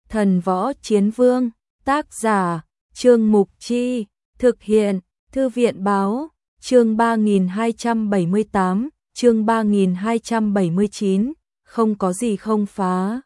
Thần Võ Chiến Vương, tác giả, Trương Mục Chi, thực hiện, Thư viện Báo, chương 3278, chương 3279, không có gì không phá.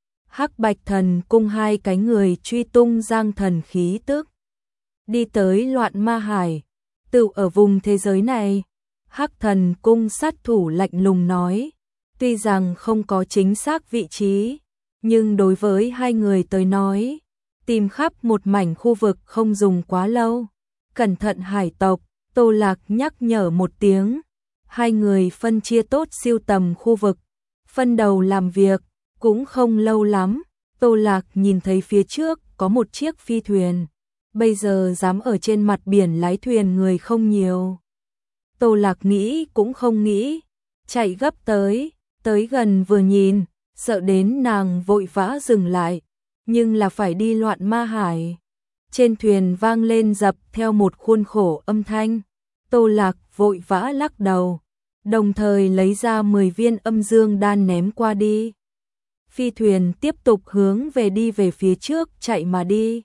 Hắc Bạch Thần Cung hai cánh người truy tung Giang Thần khí tức. Đi tới Loạn Ma Hải, tự ở vùng thế giới này, Hắc Thần Cung sát thủ lạnh lùng nói, tuy rằng không có chính xác vị trí, nhưng đối với hai người tới nói, tìm khắp một mảnh khu vực không dùng quá lâu. Cẩn thận hải tộc, Tô Lạc nhắc nhở một tiếng, hai người phân chia tốt siêu tầm khu vực, phân đầu làm việc, cũng không lâu lắm, Tô Lạc nhìn thấy phía trước có một chiếc phi thuyền, bây giờ dám ở trên mặt biển lái thuyền người không nhiều. Tô Lạc nghĩ cũng không nghĩ, chạy gấp tới gần vừa nhìn, sợ đến nàng vội vã dừng lại, nhưng là phải đi Loạn Ma Hải. Trên thuyền vang lên dập theo một khuôn khổ âm thanh, Tô Lạc vội vã lắc đầu, đồng thời lấy ra 10 viên âm dương đan ném qua đi. Phi thuyền tiếp tục hướng đi về phía trước chạy mà đi.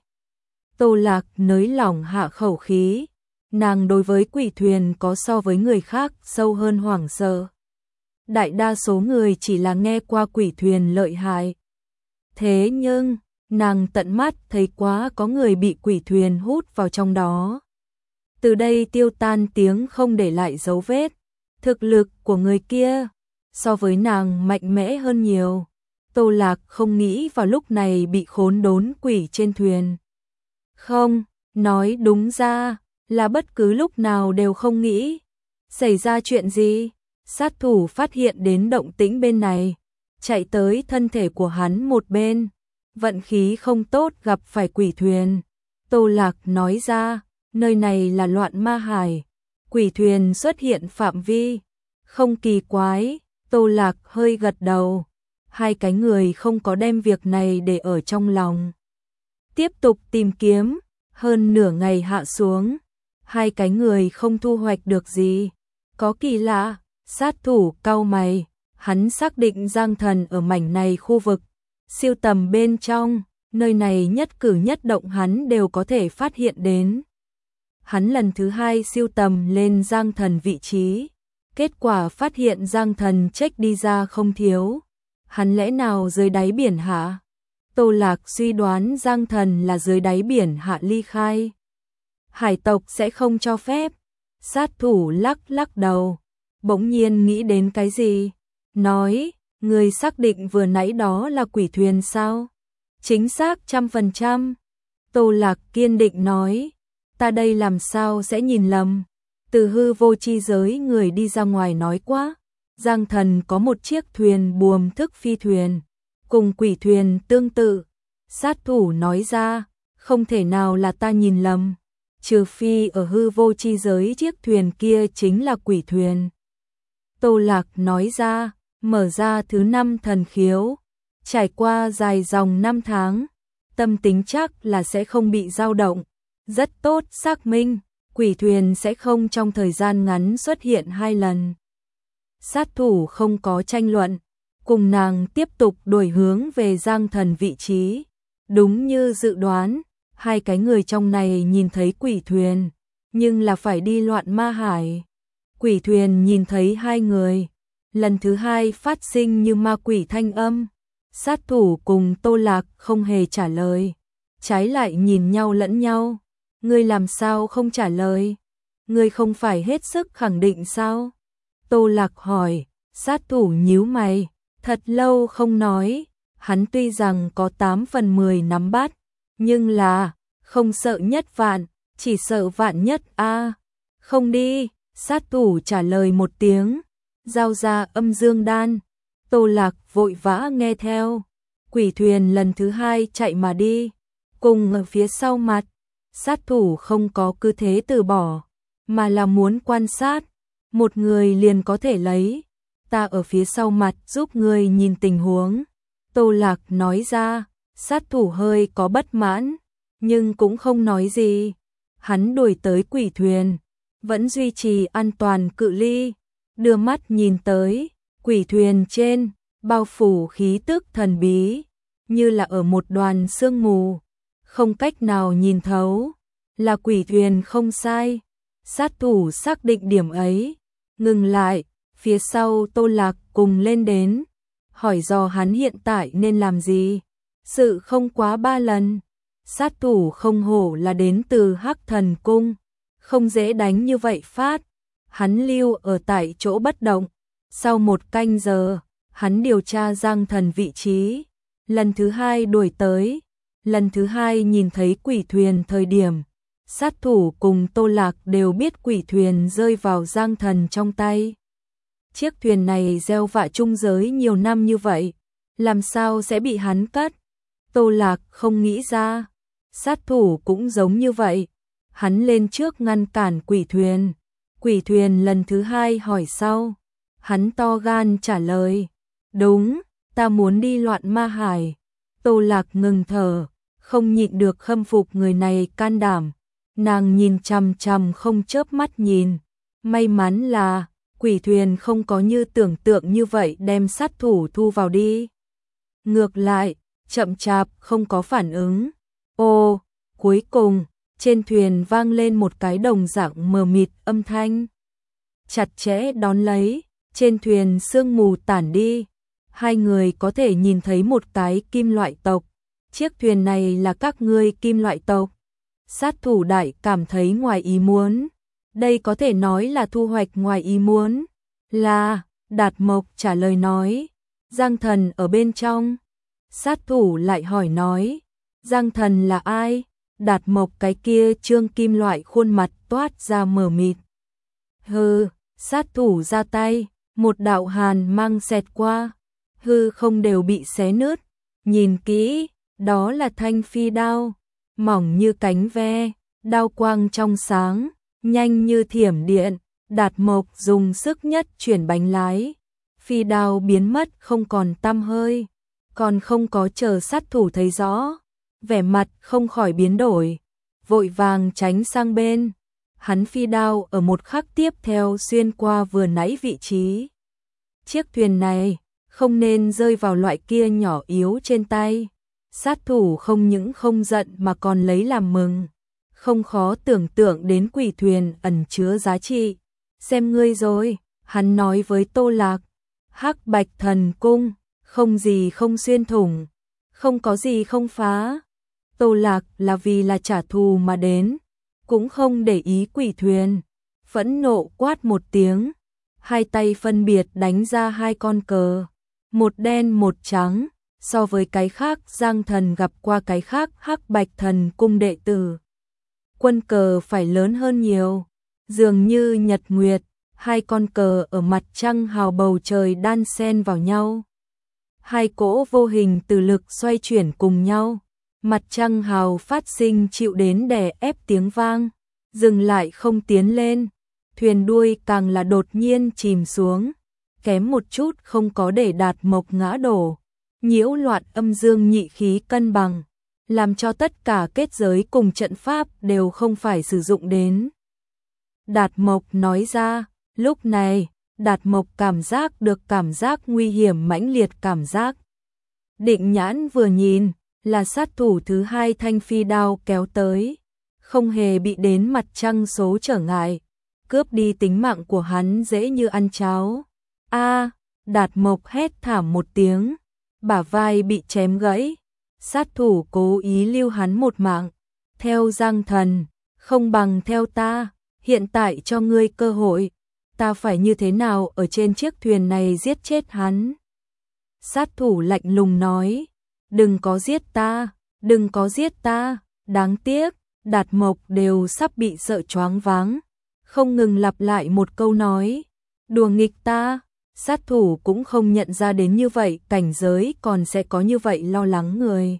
Tô Lạc nới lỏng hạ khẩu khí, nàng đối với quỷ thuyền có so với người khác sâu hơn hoảng sợ. Đại đa số người chỉ là nghe qua quỷ thuyền lợi hại. Thế nhưng, nàng tận mắt thấy quá có người bị quỷ thuyền hút vào trong đó. Từ đây tiêu tan tiếng không để lại dấu vết. Thực lực của người kia, so với nàng mạnh mẽ hơn nhiều. Tô Lạc không nghĩ vào lúc này bị khốn đốn quỷ trên thuyền. Không, nói đúng ra, là bất cứ lúc nào đều không nghĩ. Xảy ra chuyện gì? Sát thủ phát hiện đến động tĩnh bên này, chạy tới thân thể của hắn một bên. Vận khí không tốt gặp phải quỷ thuyền. Tô Lạc nói ra, nơi này là Loạn Ma Hải. Quỷ thuyền xuất hiện phạm vi. Không kỳ quái, Tô Lạc hơi gật đầu. Hai cái người không có đem việc này để ở trong lòng. Tiếp tục tìm kiếm, hơn nửa ngày hạ xuống. Hai cái người không thu hoạch được gì. Có kỳ lạ, sát thủ cau mày. Hắn xác định Giang Thần ở mảnh này khu vực. Siêu tầm bên trong, nơi này nhất cử nhất động hắn đều có thể phát hiện đến. Hắn lần thứ hai siêu tầm lên Giang Thần vị trí. Kết quả phát hiện Giang Thần check đi ra không thiếu. Hắn lẽ nào dưới đáy biển hạ? Tô Lạc suy đoán Giang Thần là dưới đáy biển hạ ly khai. Hải tộc sẽ không cho phép. Sát thủ lắc đầu. Bỗng nhiên nghĩ đến cái gì? Nói, người xác định vừa nãy đó là quỷ thuyền sao? Chính xác 100%. Tô Lạc kiên định nói, ta đây làm sao sẽ nhìn lầm? Từ hư vô chi giới người đi ra ngoài nói quá, Giang Thần có một chiếc thuyền buồm thức phi thuyền, cùng quỷ thuyền tương tự. Sát thủ nói ra, không thể nào là ta nhìn lầm, trừ phi ở hư vô chi giới chiếc thuyền kia chính là quỷ thuyền. Tô Lạc nói ra, mở ra thứ 5 thần khiếu, trải qua dài dòng 5 tháng, tâm tính chắc là sẽ không bị dao động, rất tốt xác minh, quỷ thuyền sẽ không trong thời gian ngắn xuất hiện 2 lần. Sát thủ không có tranh luận, cùng nàng tiếp tục đuổi hướng về Giang Thần vị trí. Đúng như dự đoán, hai cái người trong này nhìn thấy quỷ thuyền, nhưng là phải đi Loạn Ma Hải. Quỷ thuyền nhìn thấy hai người, lần thứ hai phát sinh như ma quỷ thanh âm. Sát thủ cùng Tô Lạc không hề trả lời, trái lại nhìn nhau lẫn nhau. Ngươi làm sao không trả lời? Ngươi không phải hết sức khẳng định sao? Tô Lạc hỏi, sát thủ nhíu mày, thật lâu không nói. Hắn tuy rằng có 8 phần 10 nắm bắt, nhưng là không sợ nhất vạn, chỉ sợ vạn nhất a. Không đi, sát thủ trả lời một tiếng, giao ra âm dương đan. Tô Lạc vội vã nghe theo. Quỷ thuyền lần thứ hai chạy mà đi, cùng ở phía sau mặt. Sát thủ không có cứ thế từ bỏ, mà là muốn quan sát. Một người liền có thể lấy, ta ở phía sau mặt giúp người nhìn tình huống. Tô Lạc nói ra, sát thủ hơi có bất mãn, nhưng cũng không nói gì. Hắn đuổi tới quỷ thuyền, vẫn duy trì an toàn cự ly, đưa mắt nhìn tới, quỷ thuyền trên, bao phủ khí tức thần bí, như là ở một đoàn sương mù, không cách nào nhìn thấu, là quỷ thuyền không sai. Sát thủ xác định điểm ấy, ngừng lại, phía sau Tô Lạc cùng lên đến, hỏi dò hắn hiện tại nên làm gì. Sự không quá 3 lần, sát thủ không hổ là đến từ Hắc Thần Cung, không dễ đánh như vậy phát. Hắn lưu ở tại chỗ bất động, sau 1 canh giờ, hắn điều tra Giang Thần vị trí, lần thứ 2 đuổi tới, lần thứ 2 nhìn thấy quỷ thuyền thời điểm. Sát thủ cùng Tô Lạc đều biết quỷ thuyền rơi vào Giang Thần trong tay. Chiếc thuyền này gieo vạ trung giới nhiều năm như vậy, làm sao sẽ bị hắn cất? Tô Lạc không nghĩ ra. Sát thủ cũng giống như vậy. Hắn lên trước ngăn cản quỷ thuyền. Quỷ thuyền lần thứ 2 hỏi sau. Hắn to gan trả lời. Đúng, ta muốn đi loạn ma hải. Tô Lạc ngừng thở, không nhịn được khâm phục người này can đảm. Nàng nhìn chằm chằm không chớp mắt nhìn. May mắn là quỷ thuyền không có như tưởng tượng như vậy đem sát thủ thu vào đi. Ngược lại, chậm chạp không có phản ứng. Ô, cuối cùng, trên thuyền vang lên một cái đồng dạng mờ mịt âm thanh. Chặt chẽ đón lấy, trên thuyền sương mù tản đi. 2 người có thể nhìn thấy một cái kim loại tộc. Chiếc thuyền này là các ngươi kim loại tộc. Sát thủ đại cảm thấy ngoài ý muốn. Đây có thể nói là thu hoạch ngoài ý muốn. Là, Đạt Mộc trả lời nói. Giang Thần ở bên trong. Sát thủ lại hỏi nói. Giang Thần là ai? Đạt Mộc cái kia trương kim loại khuôn mặt toát ra mờ mịt. Hừ, sát thủ ra tay. Một đạo hàn mang xẹt qua. Hư không đều bị xé nứt. Nhìn kỹ, đó là thanh phi đao. Mỏng như cánh ve, đao quang trong sáng, nhanh như thiểm điện. Đạt Mộc dùng sức nhất chuyển bánh lái. Phi đao biến mất không còn tăm hơi. Còn không có chờ sát thủ thấy rõ. Vẻ mặt không khỏi biến đổi. Vội vàng tránh sang bên. Hắn phi đao ở một khắc tiếp theo xuyên qua vừa nãy vị trí. Chiếc thuyền này không nên rơi vào loại kia nhỏ yếu trên tay. Sát thủ không những không giận mà còn lấy làm mừng. Không khó tưởng tượng đến quỷ thuyền ẩn chứa giá trị. Xem ngươi rồi, hắn nói với Tô Lạc. Hắc Bạch Thần Cung, không gì không xuyên thủng, không có gì không phá. Tô Lạc là vì là trả thù mà đến, cũng không để ý quỷ thuyền. Phẫn nộ quát một tiếng, 2 tay phân biệt đánh ra 2 con cờ, một đen một trắng. So với cái khác Giang Thần gặp qua cái khác Hắc Bạch Thần Cung đệ tử, quân cờ phải lớn hơn nhiều. Dường như nhật nguyệt, 2 con cờ ở mặt trăng hào bầu trời đan xen vào nhau. 2 cỗ vô hình từ lực xoay chuyển cùng nhau. Mặt trăng hào phát sinh chịu đến đè ép tiếng vang, dừng lại không tiến lên. Thuyền đuôi càng là đột nhiên chìm xuống, kém một chút không có để Đạt Mộc ngã đổ. Nhiễu loạn âm dương nhị khí cân bằng, làm cho tất cả kết giới cùng trận pháp đều không phải sử dụng đến. Đạt Mộc nói ra, lúc này, Đạt Mộc cảm giác được cảm giác nguy hiểm mãnh liệt cảm giác. Định nhãn vừa nhìn, là sát thủ thứ 2 thanh phi đao kéo tới, không hề bị đến mặt trăng số trở ngại, cướp đi tính mạng của hắn dễ như ăn cháo. A, Đạt Mộc hét thảm một tiếng. Bả vai bị chém gãy, sát thủ cố ý lưu hắn một mạng. Theo Giang Thần, không bằng theo ta, hiện tại cho ngươi cơ hội, ta phải như thế nào ở trên chiếc thuyền này giết chết hắn. Sát thủ lạnh lùng nói, đừng có giết ta, đừng có giết ta, đáng tiếc, Đạt Mộc đều sắp bị sợ choáng váng, không ngừng lặp lại một câu nói, đùa nghịch ta. Sát thủ cũng không nhận ra đến như vậy cảnh giới còn sẽ có như vậy lo lắng người.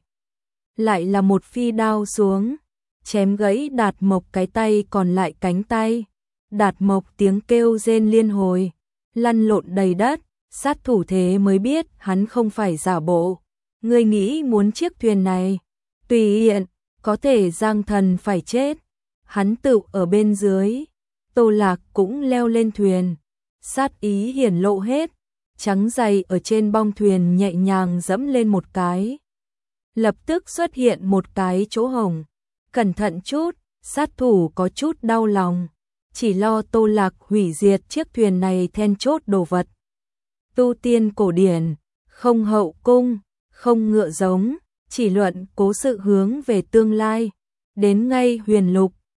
Lại là một phi đao xuống, chém gãy Đạt Mộc cái tay còn lại cánh tay. Đạt Mộc tiếng kêu rên liên hồi, lăn lộn đầy đất, sát thủ thế mới biết hắn không phải giả bộ. Ngươi nghĩ muốn chiếc thuyền này, tùy hiện, có thể Giang Thần phải chết. Hắn tự ở bên dưới, Tô Lạc cũng leo lên thuyền. Sát ý hiển lộ hết, trắng dày ở trên bong thuyền nhẹ nhàng dẫm lên một cái. lập tức xuất hiện một cái chỗ hổng. Cẩn thận chút, sát thủ có chút đau lòng, chỉ lo Tô Lạc hủy diệt chiếc thuyền này then chốt đồ vật. Tu tiên cổ điển, không hậu cung, không ngựa giống, chỉ luận cố sự hướng về tương lai. Đến ngay huyền lục,